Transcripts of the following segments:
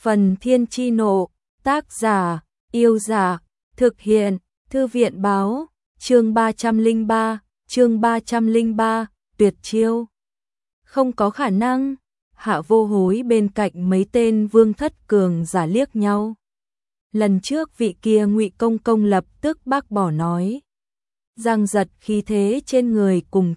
Phần Thiên Chi Nộ, tác giả, Yêu Giả, thực hiện, Thư viện báo, chương 303, tuyệt chiêu. Không có khả năng. Hạ Vô Hối bên cạnh mấy tên vương thất cường giả liếc nhau. Lần trước vị kia Ngụy Công Công lập tức bác bỏ nói. Giang Giật khí thế trên người cùng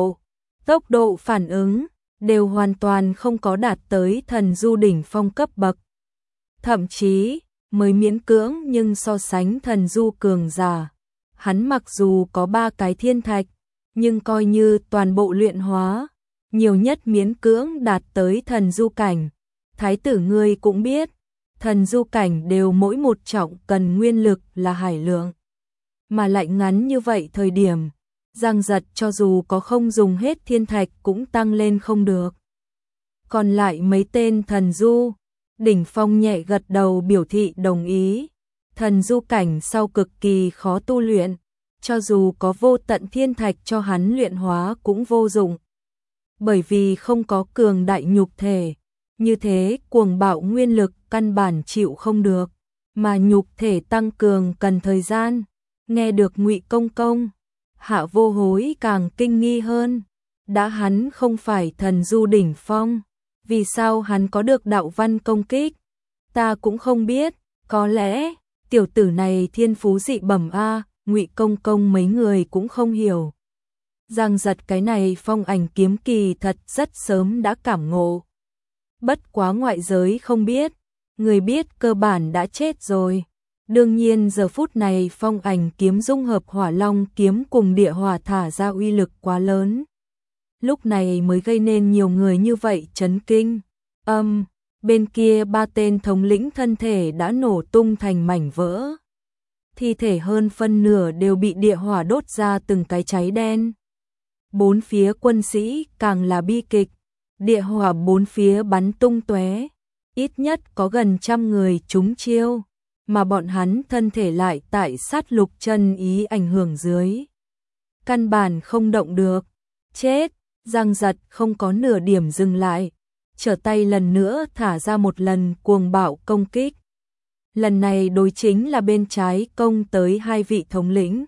tốc độ phản ứng đều hoàn toàn không có đạt tới thần du đỉnh phong cấp bậc. Thậm chí, mới miễn cưỡng nhưng so sánh thần du cường giả, hắn mặc dù có 3 cái thiên thạch, nhưng coi như toàn bộ luyện hóa, nhiều nhất miễn cưỡng đạt tới thần du cảnh. Thái tử ngươi cũng biết, thần du cảnh đều mỗi một trọng cần nguyên lực là hải lượng. Mà lại ngắn như vậy thời điểm, Giang Giật cho dù có không dùng hết thiên thạch cũng tăng lên không được. Còn lại mấy tên thần du, đỉnh phong nhẹ gật đầu biểu thị đồng ý. Thần du cảnh sau cực kỳ khó tu luyện, cho dù có vô tận thiên thạch cho hắn luyện hóa cũng vô dụng. Bởi vì không có cường đại nhục thể, như thế cuồng bạo nguyên lực căn bản chịu không được, mà nhục thể tăng cường cần thời gian. Nghe được Ngụy Công Công, Hạ Vô Hối càng kinh nghi hơn. Đã hắn không phải thần du đỉnh phong, vì sao hắn có được đạo văn công kích? Ta cũng không biết, có lẽ tiểu tử này thiên phú dị bẩm a. Ngụy Công Công mấy người cũng không hiểu. Giang Giật cái này phong ảnh kiếm kỳ thật rất sớm đã cảm ngộ. Bất quá ngoại giới không biết, người biết cơ bản đã chết rồi. Đương nhiên giờ phút này phong ảnh kiếm dung hợp hỏa long kiếm cùng địa hỏa thả ra uy lực quá lớn. Lúc này mới gây nên nhiều người như vậy chấn kinh. Bên kia 3 tên thống lĩnh thân thể đã nổ tung thành mảnh vỡ. Thi thể hơn phân nửa đều bị địa hỏa đốt ra từng cái cháy đen. Bốn phía quân sĩ càng là bi kịch, địa hỏa bốn phía bắn tung tóe, ít nhất có gần 100 người trúng chiêu, mà bọn hắn thân thể lại tại sát lục chân ý ảnh hưởng dưới. Căn bản không động được, chết. Giang Giật không có nửa điểm dừng lại, trở tay lần nữa thả ra một lần cuồng bạo công kích. Lần này đối chính là bên trái công tới 2 vị thống lĩnh.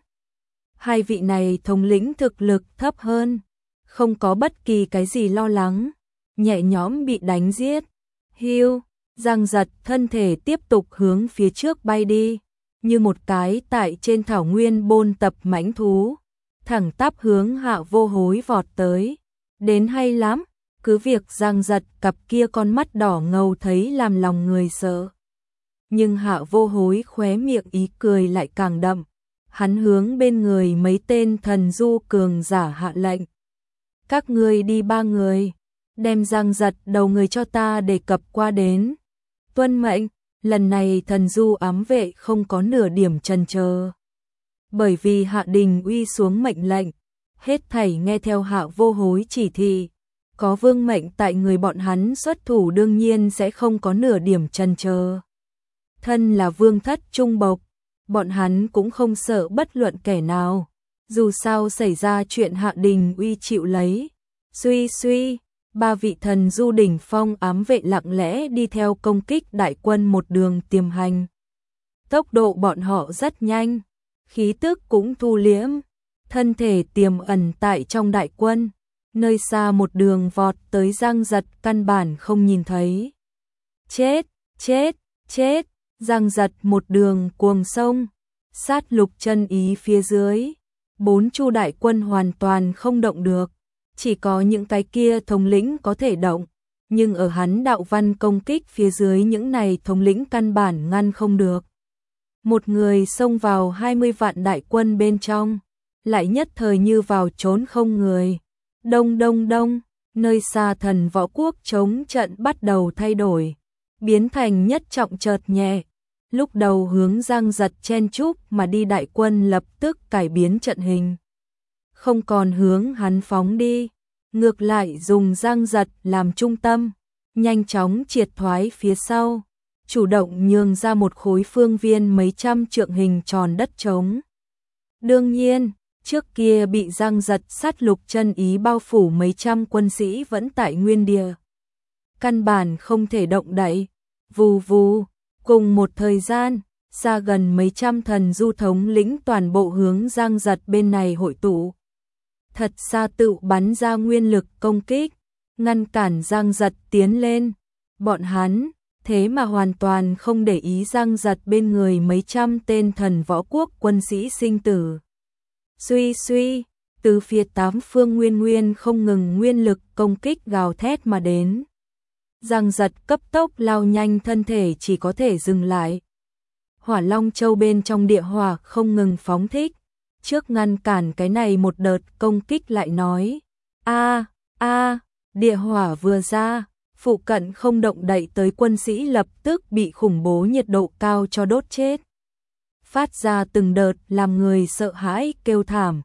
2 vị này thống lĩnh thực lực thấp hơn, không có bất kỳ cái gì lo lắng, nhẹ nhõm bị đánh giết. Hưu, Giang Giật thân thể tiếp tục hướng phía trước bay đi, như một cái tại trên thảo nguyên bôn tập mãnh thú, thẳng tắp hướng Hạ Vô Hối vọt tới. Đến hay lắm, cứ việc Giang Giật cặp kia con mắt đỏ ngầu thấy làm lòng người sợ. Nhưng Hạ Vô Hối khóe miệng ý cười lại càng đậm. Hắn hướng bên người mấy tên thần du cường giả hạ lệnh. Các ngươi đi 3 người, đem Giang Giật đầu người cho ta đề cập qua đến. Tuân mệnh. Lần này thần du ám vệ không có nửa điểm chần chờ. Bởi vì Hạ Đình uy xuống mệnh lệnh, hết thảy nghe theo Hạ Vô Hối chỉ thị. Có vương mệnh tại người bọn hắn xuất thủ đương nhiên sẽ không có nửa điểm chần chờ. Thân là vương thất trung bộc, bọn hắn cũng không sợ bất luận kẻ nào. Dù sao xảy ra chuyện Hạ Đình uy chịu lấy. Suy, 3 vị thần du đỉnh phong ám vệ lặng lẽ đi theo công kích đại quân một đường tiềm hành. Tốc độ bọn họ rất nhanh, khí tức cũng thu liễm, thân thể tiềm ẩn tại trong đại quân, nơi xa một đường vọt tới Giang Giật căn bản không nhìn thấy. Chết, Giang Giật một đường cuồng sông, sát lục chân ý phía dưới, 4 chu đại quân hoàn toàn không động được, chỉ có những cái kia thống lĩnh có thể động, nhưng ở hắn đạo văn công kích phía dưới những này thống lĩnh căn bản ngăn không được. Một người xông vào 20 vạn đại quân bên trong, lại nhất thời như vào trốn không người. Đông, nơi xa Thần Võ Quốc chống trận bắt đầu thay đổi, biến thành nhất trọng chợt nhẹ. Lúc đầu hướng Giang Giật chen chúc mà đi đại quân lập tức cải biến trận hình. Không còn hướng hắn phóng đi, ngược lại dùng Giang Giật làm trung tâm, nhanh chóng triệt thoái phía sau, chủ động nhường ra một khối phương viên mấy trăm trượng hình tròn đất trống. Đương nhiên, trước kia bị Giang Giật sát lục chân ý bao phủ mấy trăm quân sĩ vẫn tại nguyên địa. Căn bản không thể động đậy, Vù vù, cùng một thời gian, xa gần mấy trăm thần du thống lĩnh toàn bộ hướng Giang Giật bên này hội tụ. Thật xa tự bắn ra nguyên lực công kích, ngăn cản Giang Giật tiến lên. Bọn hắn, thế mà hoàn toàn không để ý Giang Giật bên người mấy trăm tên thần võ quốc quân sĩ sinh tử. Suy suy, từ phía tám phương nguyên không ngừng nguyên lực công kích gào thét mà đến. Giang Giật cấp tốc lao nhanh, thân thể chỉ có thể dừng lại. Hỏa Long Châu bên trong địa hỏa không ngừng phóng thích, trước ngăn cản cái này một đợt công kích lại nói: địa hỏa vừa ra, phụ cận không động đậy tới quân sĩ lập tức bị khủng bố nhiệt độ cao cho đốt chết. Phát ra từng đợt làm người sợ hãi kêu thảm.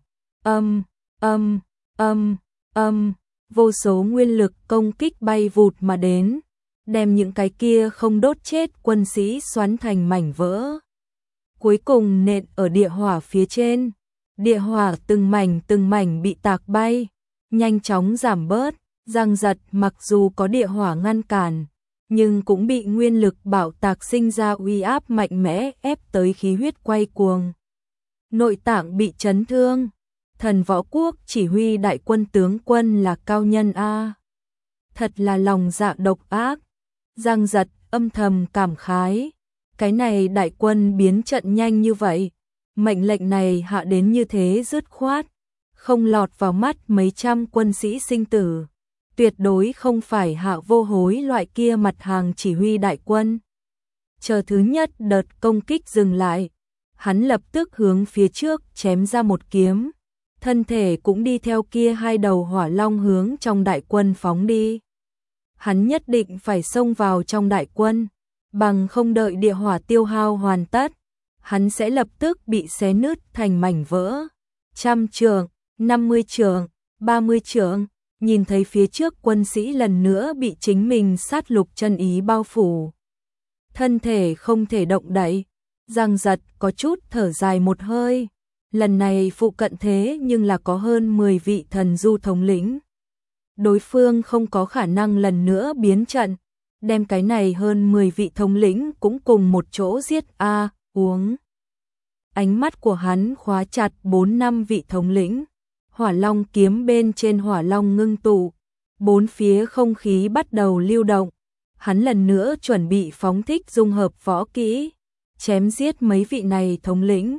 Vô số nguyên lực công kích bay vụt mà đến, đem những cái kia không đốt chết quân sĩ xoắn thành mảnh vỡ. Cuối cùng nện ở địa hỏa phía trên, địa hỏa từng mảnh bị tạc bay, nhanh chóng giảm bớt. Giang Giật mặc dù có địa hỏa ngăn cản, nhưng cũng bị nguyên lực bạo tạc sinh ra uy áp mạnh mẽ ép tới khí huyết quay cuồng. Nội tạng bị chấn thương. Thần võ quốc chỉ huy đại quân tướng quân là cao nhân a. Thật là lòng dạ độc ác. Giang Giật âm thầm cảm khái. Cái này đại quân biến trận nhanh như vậy. Mệnh lệnh này hạ đến như thế dứt khoát. Không lọt vào mắt mấy trăm quân sĩ sinh tử. Tuyệt đối không phải Hạ Vô Hối loại kia mặt hàng chỉ huy đại quân. Chờ thứ nhất đợt công kích dừng lại. Hắn lập tức hướng phía trước chém ra một kiếm. Thân thể cũng đi theo kia hai đầu hỏa long hướng trong đại quân phóng đi. Hắn nhất định phải xông vào trong đại quân, bằng không đợi địa hỏa tiêu hao hoàn tất, hắn sẽ lập tức bị xé nứt thành mảnh vỡ. 100 trượng, 50 trượng, 30 trượng, nhìn thấy phía trước quân sĩ lần nữa bị chính mình sát lục chân ý bao phủ. Thân thể không thể động đậy, Giang Giật có chút thở dài một hơi. Lần này phụ cận thế nhưng là có hơn 10 vị thần du thống lĩnh. Đối phương không có khả năng lần nữa biến trận, đem cái này hơn 10 vị thống lĩnh cũng cùng một chỗ giết uống. Ánh mắt của hắn khóa chặt 4-5 vị thống lĩnh. Hỏa long kiếm bên trên hỏa long ngưng tụ, bốn phía không khí bắt đầu lưu động. Hắn lần nữa chuẩn bị phóng thích dung hợp võ kỹ, chém giết mấy vị này thống lĩnh.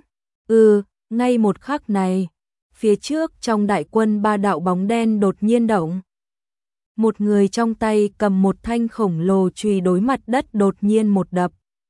Ngay một khắc này, phía trước trong đại quân ba đạo bóng đen đột nhiên động. Một người trong tay cầm một thanh khổng lồ chùy đối mặt đất đột nhiên một đập.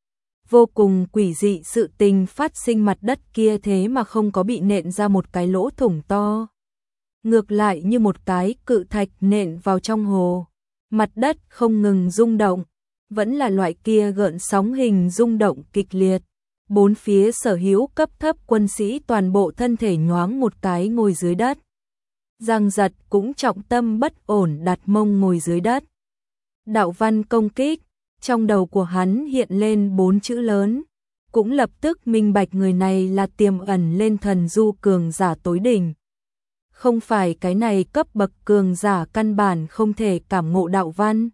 Vô cùng quỷ dị sự tình phát sinh, mặt đất kia thế mà không có bị nện ra một cái lỗ thủng to. Ngược lại như một cái cự thạch nện vào trong hồ. Mặt đất không ngừng rung động, vẫn là loại kia gợn sóng hình rung động kịch liệt. Bốn phía sở hữu cấp thấp quân sĩ toàn bộ thân thể nhoáng một cái ngồi dưới đất. Giang Giật cũng trọng tâm bất ổn đặt mông ngồi dưới đất. Đạo văn công kích, trong đầu của hắn hiện lên 4 chữ lớn, cũng lập tức minh bạch người này là tiềm ẩn lên thần du cường giả tối đỉnh. Không phải cái này cấp bậc cường giả căn bản không thể cảm ngộ đạo văn.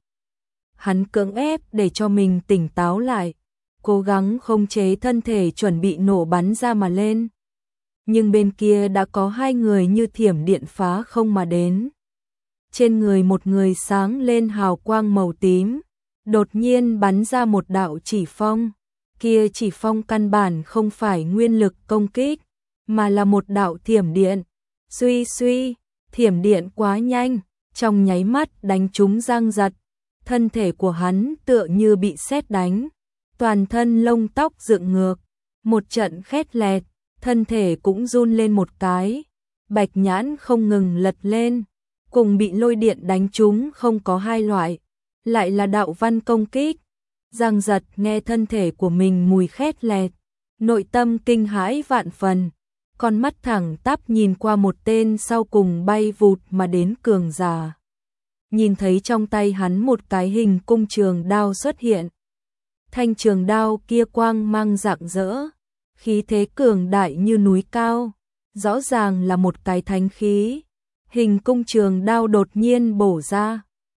Hắn cưỡng ép để cho mình tỉnh táo lại, cố gắng khống chế thân thể chuẩn bị nổ bắn ra mà lên. Nhưng bên kia đã có hai người như thiểm điện phá không mà đến. Trên người một người sáng lên hào quang màu tím, đột nhiên bắn ra một đạo chỉ phong. Kia chỉ phong căn bản không phải nguyên lực công kích, mà là một đạo thiểm điện. Suy suy, thiểm điện quá nhanh, trong nháy mắt đánh trúng Giang Giật. Thân thể của hắn tựa như bị sét đánh, toàn thân lông tóc dựng ngược, một trận khét lẹt, thân thể cũng run lên một cái, bạch nhãn không ngừng lật lên, cùng bị lôi điện đánh trúng không có hai loại, lại là đạo văn công kích. Giang Giật nghe thân thể của mình mùi khét lẹt, nội tâm kinh hãi vạn phần, con mắt thẳng tắp nhìn qua một tên sau cùng bay vụt mà đến cường giả. Nhìn thấy trong tay hắn một cái hình cung trường đao xuất hiện. Thanh trường đao kia quang mang rạng rỡ, khí thế cường đại như núi cao, rõ ràng là một cái thánh khí. Hình cung trường đao đột nhiên bổ ra,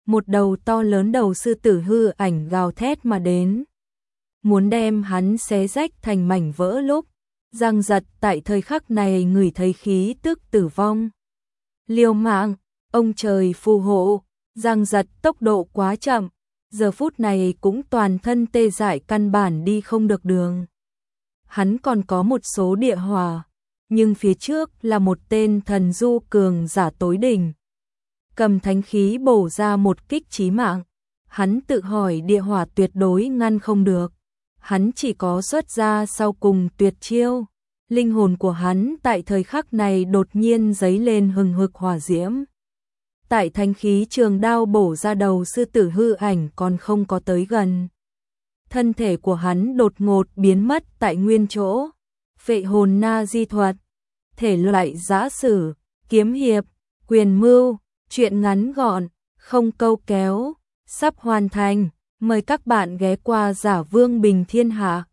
một đầu to lớn đầu sư tử hư ảnh gào thét mà đến, muốn đem hắn xé rách thành mảnh vỡ. Lúc Giang Giật tại thời khắc này ngửi thấy khí tức tử vong. Liều mạng, ông trời phù hộ, Giang Giật tốc độ quá chậm, giờ phút này cũng toàn thân tê dại, căn bản đi không được đường. Hắn còn có một số địa hỏa, nhưng phía trước là một tên thần du cường giả tối đỉnh. Cầm thánh khí bổ ra một kích chí mạng, hắn tự hỏi địa hỏa tuyệt đối ngăn không được. Hắn chỉ có xuất ra sau cùng tuyệt chiêu. Linh hồn của hắn tại thời khắc này đột nhiên dấy lên hừng hực hỏa diễm. Tại thánh khí trường đao bổ ra đầu sư tử hư ảnh còn không có tới gần, thân thể của hắn đột ngột biến mất tại nguyên chỗ. Phệ hồn na di thuật, thể loại giã sử, kiếm hiệp, quyền mưu, truyện ngắn gọn, không câu kéo, sắp hoàn thành. Mời các bạn ghé qua Giả Vương Bình Thiên Hạ.